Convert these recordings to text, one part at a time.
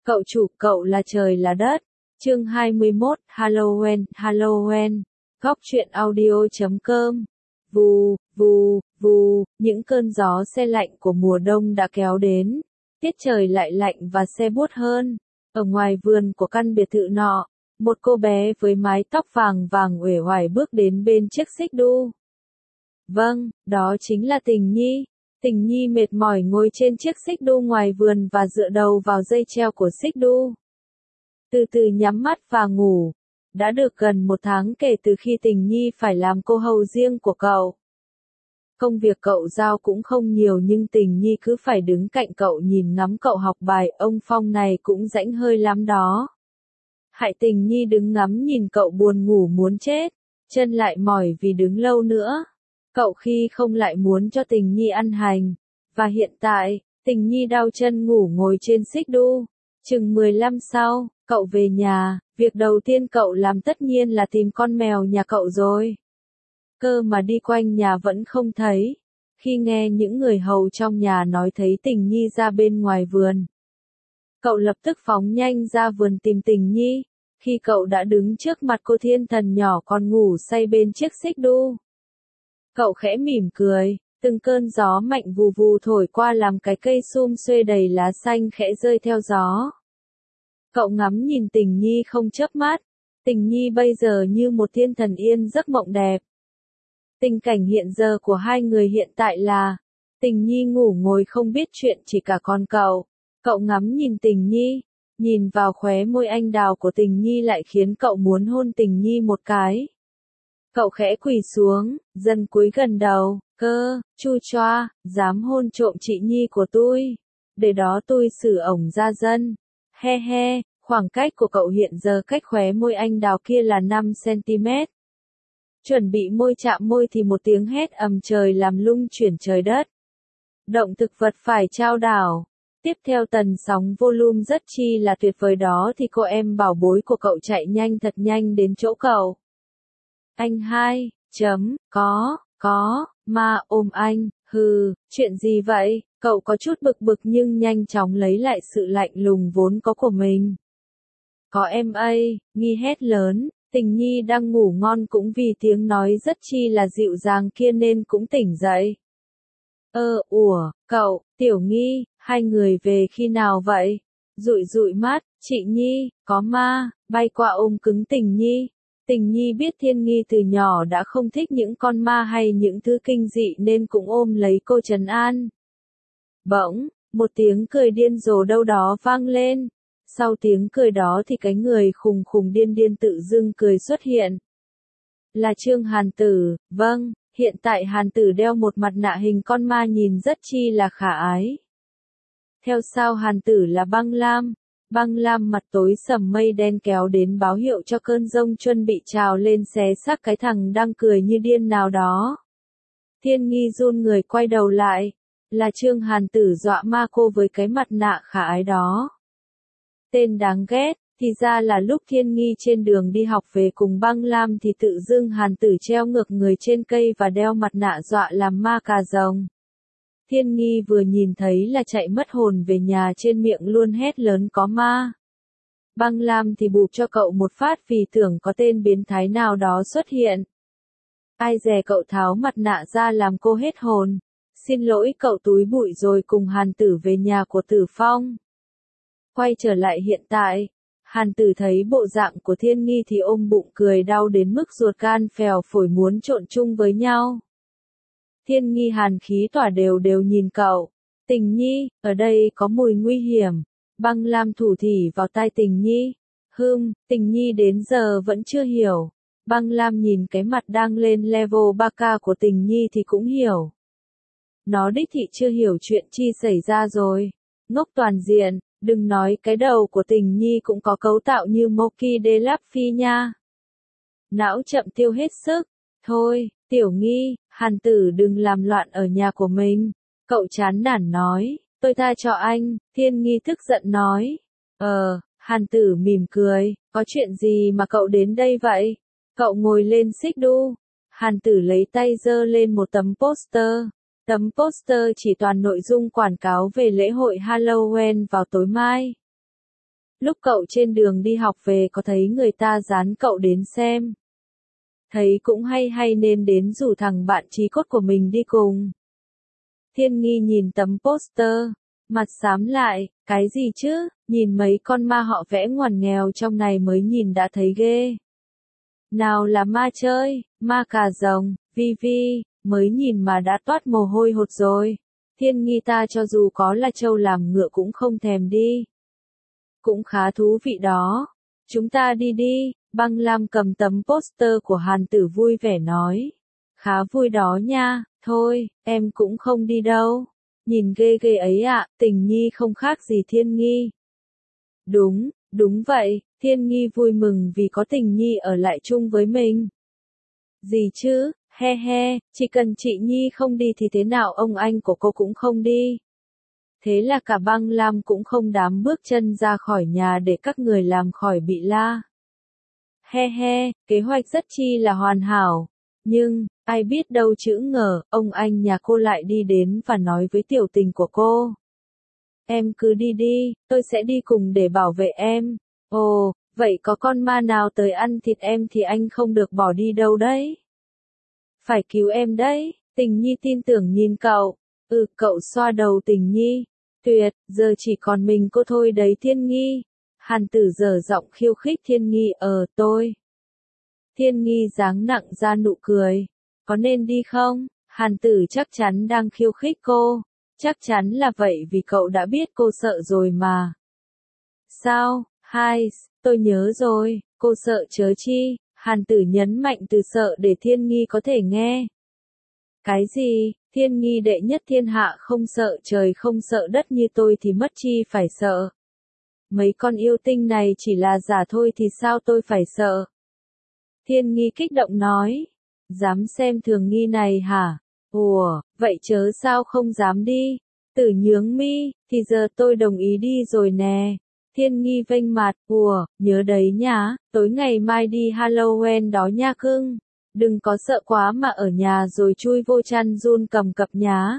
Cậu chủ, cậu là trời là đất. Chương 21, Halloween. Góc truyện audio.com. Vù, vù, vù, những cơn gió se lạnh của mùa đông đã kéo đến. Tiết trời lại lạnh và se buốt hơn. Ở ngoài vườn của căn biệt thự nọ, một cô bé với mái tóc vàng vàng uể oải bước đến bên chiếc xích đu. Vâng, đó chính là Tình Nhi. Tình Nhi mệt mỏi ngồi trên chiếc xích đu ngoài vườn và dựa đầu vào dây treo của xích đu. Từ từ nhắm mắt và ngủ. Đã được gần 1 tháng kể từ khi Tình Nhi phải làm cô hầu riêng của cậu. Công việc cậu giao cũng không nhiều nhưng Tình Nhi cứ phải đứng cạnh cậu nhìn ngắm cậu học bài. Ông Phong này cũng rãnh hơi lắm đó. Hại Tình Nhi đứng ngắm nhìn cậu buồn ngủ muốn chết, chân lại mỏi vì đứng lâu nữa. Cậu khi không lại muốn cho Tình Nhi ăn hành. Và hiện tại, Tình Nhi đau chân ngủ ngồi trên xích đu. Chừng 15 sau, cậu về nhà, việc đầu tiên cậu làm tất nhiên là tìm con mèo nhà cậu rồi. Cơ mà đi quanh nhà vẫn không thấy. Khi nghe những người hầu trong nhà nói thấy Tình Nhi ra bên ngoài vườn, cậu lập tức phóng nhanh ra vườn tìm Tình Nhi. Khi cậu đã đứng trước mặt cô thiên thần nhỏ còn ngủ say bên chiếc xích đu, cậu khẽ mỉm cười, từng cơn gió mạnh vù vù thổi qua làm cái cây sum xuê đầy lá xanh khẽ rơi theo gió. Cậu ngắm nhìn Tình Nhi không chớp mắt. Tình Nhi bây giờ như một thiên thần yên giấc mộng đẹp. Tình cảnh hiện giờ của hai người hiện tại là Tình Nhi ngủ ngồi không biết chuyện chỉ cả con cậu. Cậu ngắm nhìn Tình Nhi, nhìn vào khóe môi anh đào của Tình Nhi lại khiến cậu muốn hôn Tình Nhi một cái. Cậu khẽ quỳ xuống, dần cúi gần đầu, cơ, chu choa, dám hôn trộm chị Nhi của tôi. Để đó tôi xử ổng ra dân. He he, khoảng cách của cậu hiện giờ cách khóe môi anh đào kia là 5 cm. Chuẩn bị môi chạm môi thì một tiếng hét ầm trời làm lung chuyển trời đất. Động thực vật phải chao đảo. Tiếp theo tần sóng volume rất chi là tuyệt vời đó thì cô em bảo bối của cậu chạy nhanh thật nhanh đến chỗ cậu. Anh hai, ma ôm anh, hừ, chuyện gì vậy? Cậu có chút bực bực nhưng nhanh chóng lấy lại sự lạnh lùng vốn có của mình. Có em ấy, Nghi hét lớn, Tình Nhi đang ngủ ngon cũng vì tiếng nói rất chi là dịu dàng kia nên cũng tỉnh dậy. Cậu, Tiểu Nghi, hai người về khi nào vậy? Dụi dụi mắt, chị Nhi, có ma, bay qua ôm cứng Tình Nhi. Tình Nhi biết Thiên Nghi từ nhỏ đã không thích những con ma hay những thứ kinh dị nên cũng ôm lấy cô trấn an. Bỗng, một tiếng cười điên rồ đâu đó vang lên. Sau tiếng cười đó thì cái người khùng khùng điên điên tự dưng cười xuất hiện. Là Trương Hàn Tử, vâng, hiện tại Hàn Tử đeo một mặt nạ hình con ma nhìn rất chi là khả ái. Theo sau Hàn Tử là Băng Lam. Băng Lam mặt tối sầm mây đen kéo đến báo hiệu cho cơn giông chuẩn bị trào lên xé xác cái thằng đang cười như điên nào đó. Thiên Nghi run người quay đầu lại. Là Trương Hàn Tử dọa ma cô với cái mặt nạ khả ái đó. Tên đáng ghét, thì ra là lúc Thiên Nghi trên đường đi học về cùng Băng Lam thì tự dưng Hàn Tử treo ngược người trên cây và đeo mặt nạ dọa làm ma cà rồng. Thiên Nghi vừa nhìn thấy là chạy mất hồn về nhà trên miệng luôn hét lớn có ma. Băng Lam thì bụp cho cậu một phát vì tưởng có tên biến thái nào đó xuất hiện. Ai dè cậu tháo mặt nạ ra làm cô hết hồn. Xin lỗi cậu túi bụi rồi cùng Hàn Tử về nhà của Tử Phong. Quay trở lại hiện tại, Hàn Tử thấy bộ dạng của Thiên Nghi thì ôm bụng cười đau đến mức ruột gan phèo phổi muốn trộn chung với nhau. Thiên Nghi hàn khí tỏa đều đều nhìn cậu. Tình Nhi, ở đây có mùi nguy hiểm. Băng Lam thủ thỉ vào tai Tình Nhi. Tình Nhi đến giờ vẫn chưa hiểu. Băng Lam nhìn cái mặt đang lên level 3K của Tình Nhi thì cũng hiểu. Nó đích thị chưa hiểu chuyện chi xảy ra rồi. Ngốc toàn diện, đừng nói cái đầu của Tình Nhi cũng có cấu tạo như Moki de Laphi nha. Não chậm tiêu hết sức. Thôi, Tiểu Nghi, Hàn Tử đừng làm loạn ở nhà của mình. Cậu chán nản nói, tôi tha cho anh. Thiên Nghi tức giận nói. Hàn Tử mỉm cười, có chuyện gì mà cậu đến đây vậy? Cậu ngồi lên xích đu. Hàn Tử lấy tay giơ lên một tấm poster. Tấm poster chỉ toàn nội dung quảng cáo về lễ hội Halloween vào tối mai. lúc cậu trên đường đi học về có thấy người ta dán cậu đến xem. Thấy cũng hay nên đến rủ thằng bạn chí cốt của mình đi cùng. Thiên Nghi nhìn tấm poster, mặt xám lại, cái gì chứ, nhìn mấy con ma họ vẽ ngoằn nghèo trong này mới nhìn đã thấy ghê. Nào là ma chơi, ma cà rồng, vi, mới nhìn mà đã toát mồ hôi hột rồi. Thiên Nghi ta cho dù có là trâu làm ngựa cũng không thèm đi. Cũng khá thú vị đó. Chúng ta đi đi, Băng Lam cầm tấm poster của Hàn Tử vui vẻ nói. Khá vui đó nha, thôi, em cũng không đi đâu. Nhìn ghê ghê ấy ạ, Tình Nhi không khác gì Thiên Nghi. Đúng vậy, Thiên Nghi vui mừng vì có Tình Nhi ở lại chung với mình. Gì chứ, he, chỉ cần chị Nhi không đi thì thế nào ông anh của cô cũng không đi. Thế là cả Băng Lam cũng không dám bước chân ra khỏi nhà để các người làm khỏi bị la. He, kế hoạch rất chi là hoàn hảo. Nhưng, ai biết đâu chữ ngờ, ông anh nhà cô lại đi đến và nói với tiểu tình của cô. Em cứ đi đi, tôi sẽ đi cùng để bảo vệ em. Ồ, vậy có con ma nào tới ăn thịt em thì anh không được bỏ đi đâu đấy. Phải cứu em đấy, Tình Nhi tin tưởng nhìn cậu. Cậu xoa đầu Tình Nhi. Tuyệt, giờ chỉ còn mình cô thôi đấy Thiên Nghi. Hàn Tử dở giọng khiêu khích Thiên Nghi tôi. Thiên Nghi giáng nặng ra nụ cười. Có nên đi không? Hàn Tử chắc chắn đang khiêu khích cô. Chắc chắn là vậy vì cậu đã biết cô sợ rồi mà. Sao? Tôi nhớ rồi, cô sợ chớ chi? Hàn Tử nhấn mạnh từ sợ để Thiên Nghi có thể nghe. Cái gì? Thiên Nghi đệ nhất thiên hạ không sợ trời không sợ đất như tôi thì mất chi phải sợ. Mấy con yêu tinh này chỉ là giả thôi thì sao tôi phải sợ? Thiên Nghi kích động nói. Dám xem thường Nghi này hả? Ủa, vậy chớ sao không dám đi? Tử nhướng mi, thì giờ tôi đồng ý đi rồi nè. Thiên Nghi vênh mặt, nhớ đấy nhá, tối ngày mai đi Halloween đó nha cưng. Đừng có sợ quá mà ở nhà rồi chui vô chăn run cầm cập nhá.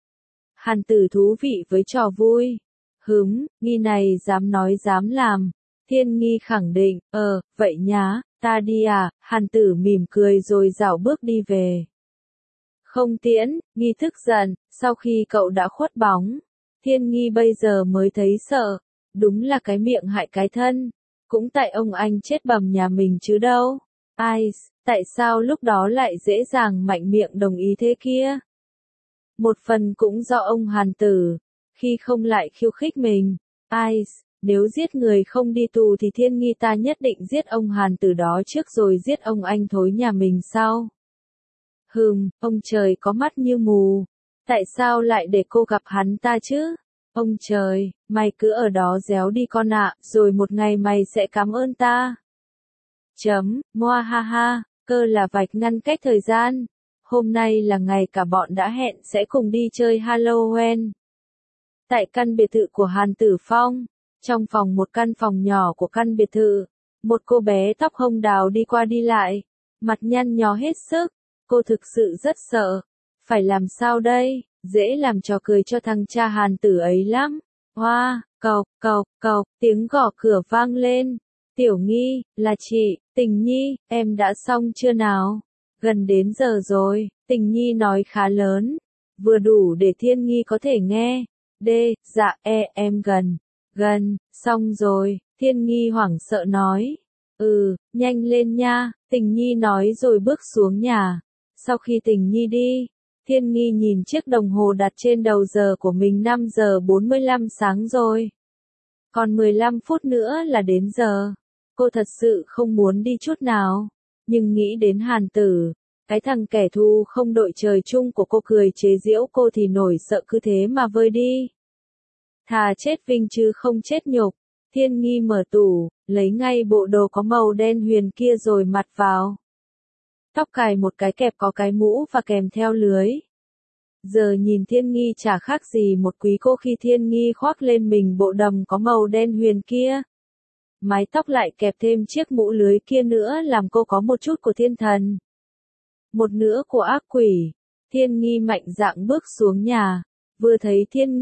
Hàn Tử thú vị với trò vui. Nghi này dám nói dám làm. Thiên Nghi khẳng định, vậy nhá, ta đi à, Hàn Tử mỉm cười rồi dạo bước đi về. Không tiễn, Nghi tức giận, sau khi cậu đã khuất bóng. Thiên Nghi bây giờ mới thấy sợ. Đúng là cái miệng hại cái thân. Cũng tại ông anh chết bầm nhà mình chứ đâu. Tại sao lúc đó lại dễ dàng mạnh miệng đồng ý thế kia? Một phần cũng do ông Hàn Tử. Khi không lại khiêu khích mình. Nếu giết người không đi tù thì Thiên Nghi ta nhất định giết ông Hàn Tử đó trước rồi giết ông anh thối nhà mình sau. Ông trời có mắt như mù. Tại sao lại để cô gặp hắn ta chứ? Ông trời, mày cứ ở đó réo đi con ạ, rồi một ngày mày sẽ cảm ơn ta. Moa ha, cơ là vạch ngăn cách thời gian. Hôm nay là ngày cả bọn đã hẹn sẽ cùng đi chơi Halloween. Tại căn biệt thự của Hàn Tử Phong, trong phòng một căn phòng nhỏ của căn biệt thự, một cô bé tóc hồng đào đi qua đi lại, mặt nhăn nhó hết sức. Cô thực sự rất sợ. Phải làm sao đây? Dễ làm trò cười cho thằng cha Hàn Tử ấy lắm. Cộc, tiếng gõ cửa vang lên. Tiểu Nghi, là chị, Tình Nhi, em đã xong chưa nào? Gần đến giờ rồi, Tình Nhi nói khá lớn. Vừa đủ để Thiên Nghi có thể nghe. Dạ, em gần, xong rồi, Thiên Nghi hoảng sợ nói. Nhanh lên nha, Tình Nhi nói rồi bước xuống nhà. Sau khi Tình Nhi đi, Thiên Nghi nhìn chiếc đồng hồ đặt trên đầu giờ của mình 5 giờ 45 sáng rồi. Còn 15 phút nữa là đến giờ. Cô thật sự không muốn đi chút nào. Nhưng nghĩ đến Hàn Tử, cái thằng kẻ thù không đội trời chung của cô cười chế giễu cô thì nổi sợ cứ thế mà vơi đi. Thà chết vinh chứ không chết nhục. Thiên Nghi mở tủ, lấy ngay bộ đồ có màu đen huyền kia rồi mặc vào. Tóc cài một cái kẹp có cái mũ và kèm theo lưới. Giờ nhìn Thiên Nghi chả khác gì một quý cô khi Thiên Nghi khoác lên mình bộ đầm có màu đen huyền kia. Mái tóc lại kẹp thêm chiếc mũ lưới kia nữa làm cô có một chút của thiên thần. Một nữa của ác quỷ. Thiên Nghi mạnh dạn bước xuống nhà. Vừa thấy Thiên Nghi,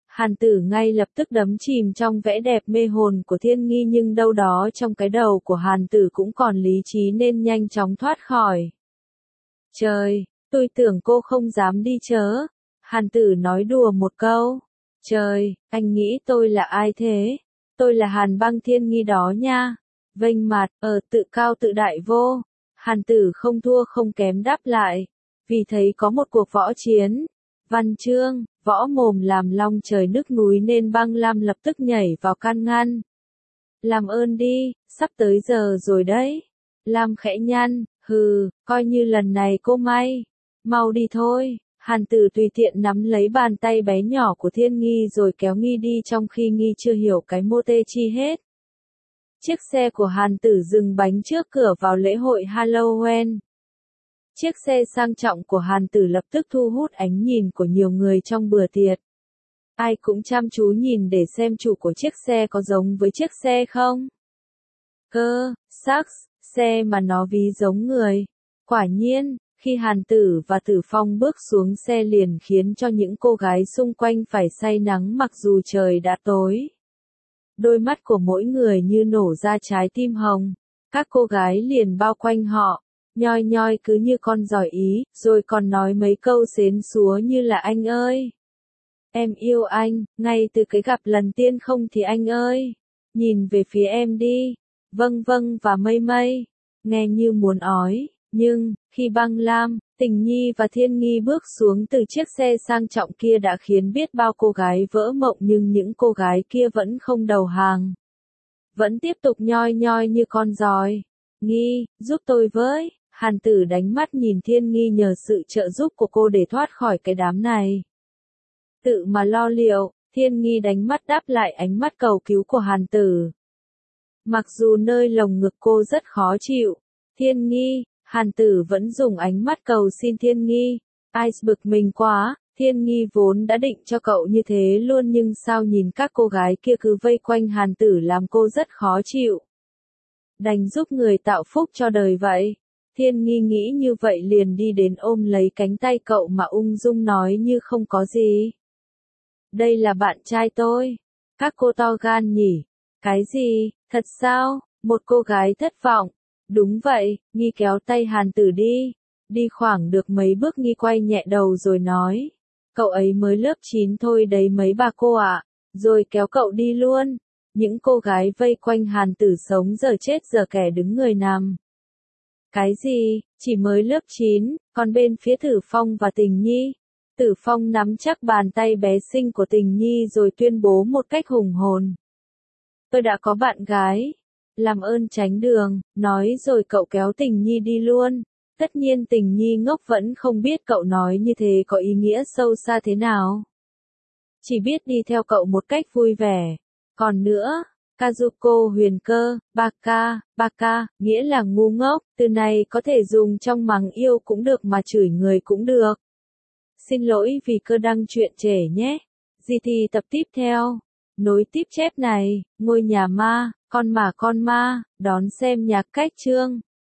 Hàn Tử ngay lập tức đắm chìm trong vẻ đẹp mê hồn của Thiên Nghi, nhưng đâu đó trong cái đầu của Hàn Tử cũng còn lý trí nên nhanh chóng thoát khỏi. Trời, tôi tưởng cô không dám đi chớ. Hàn Tử nói đùa một câu. Trời, anh nghĩ tôi là ai thế? Tôi là Hàn Băng Thiên Nghi đó nha. Vênh mặt, tự cao tự đại vô. Hàn Tử không thua không kém đáp lại. Vì thấy có một cuộc võ chiến. Văn chương, võ mồm làm long trời nứt núi nên Băng Lam lập tức nhảy vào can ngăn. Làm ơn đi, sắp tới giờ rồi đấy. Lam khẽ nhăn, coi như lần này cô may. Mau đi thôi. Hàn Tử tùy tiện nắm lấy bàn tay bé nhỏ của Thiên Nghi rồi kéo Nghi đi trong khi Nghi chưa hiểu cái mô tê chi hết. Chiếc xe của Hàn Tử dừng bánh trước cửa vào lễ hội Halloween. Chiếc xe sang trọng của Hàn Tử lập tức thu hút ánh nhìn của nhiều người trong bữa tiệc. Ai cũng chăm chú nhìn để xem chủ của chiếc xe có giống với chiếc xe không. Xe mà nó ví giống người. Quả nhiên, khi Hàn Tử và Tử Phong bước xuống xe liền khiến cho những cô gái xung quanh phải say nắng mặc dù trời đã tối. Đôi mắt của mỗi người như nổ ra trái tim hồng. Các cô gái liền bao quanh họ, nhoi nhoi cứ như con giỏi ý, rồi còn nói mấy câu xến xúa như là anh ơi. Em yêu anh, ngay từ cái gặp lần tiên không thì anh ơi. Nhìn về phía em đi. Vâng vâng và mây mây. Nghe như muốn ói. Nhưng, khi Băng Lam, Tình Nhi và Thiên Nghi bước xuống từ chiếc xe sang trọng kia đã khiến biết bao cô gái vỡ mộng, nhưng những cô gái kia vẫn không đầu hàng. Vẫn tiếp tục nhoi nhoi như con giòi. Nghi, giúp tôi với. Hàn Tử đánh mắt nhìn Thiên Nghi nhờ sự trợ giúp của cô để thoát khỏi cái đám này. Tự mà lo liệu, Thiên Nghi đánh mắt đáp lại ánh mắt cầu cứu của Hàn Tử. Mặc dù nơi lồng ngực cô rất khó chịu, Thiên Nghi, Hàn Tử vẫn dùng ánh mắt cầu xin Thiên Nghi. Ai bực mình quá, Thiên Nghi vốn đã định cho cậu như thế luôn nhưng sao nhìn các cô gái kia cứ vây quanh Hàn Tử làm cô rất khó chịu. Đành giúp người tạo phúc cho đời vậy. Thiên Nghi nghĩ như vậy liền đi đến ôm lấy cánh tay cậu mà ung dung nói như không có gì. Đây là bạn trai tôi. Các cô to gan nhỉ? Cái gì? Thật sao? Một cô gái thất vọng. Đúng vậy, Nghi kéo tay Hàn Tử đi. Đi khoảng được mấy bước Nghi quay nhẹ đầu rồi nói. Cậu ấy mới lớp 9 thôi đấy mấy bà cô ạ. Rồi kéo cậu đi luôn. Những cô gái vây quanh Hàn Tử sống giờ chết giờ kẻ đứng người nằm. Cái gì? Chỉ mới lớp 9, còn bên phía Tử Phong và Tình Nhi? Tử Phong nắm chắc bàn tay bé xinh của Tình Nhi rồi tuyên bố một cách hùng hồn. Tôi đã có bạn gái. Làm ơn tránh đường, nói rồi cậu kéo Tình Nhi đi luôn. Tất nhiên Tình Nhi ngốc vẫn không biết cậu nói như thế có ý nghĩa sâu xa thế nào. Chỉ biết đi theo cậu một cách vui vẻ. Còn nữa, Kazuko huyền cơ, baka, nghĩa là ngu ngốc, từ này có thể dùng trong mắng yêu cũng được mà chửi người cũng được. Xin lỗi vì cơ đăng truyện trẻ nhé. Gì thì tập tiếp theo. Nối tiếp chép này, ngôi nhà ma, con ma, đón xem nhạc cách chương.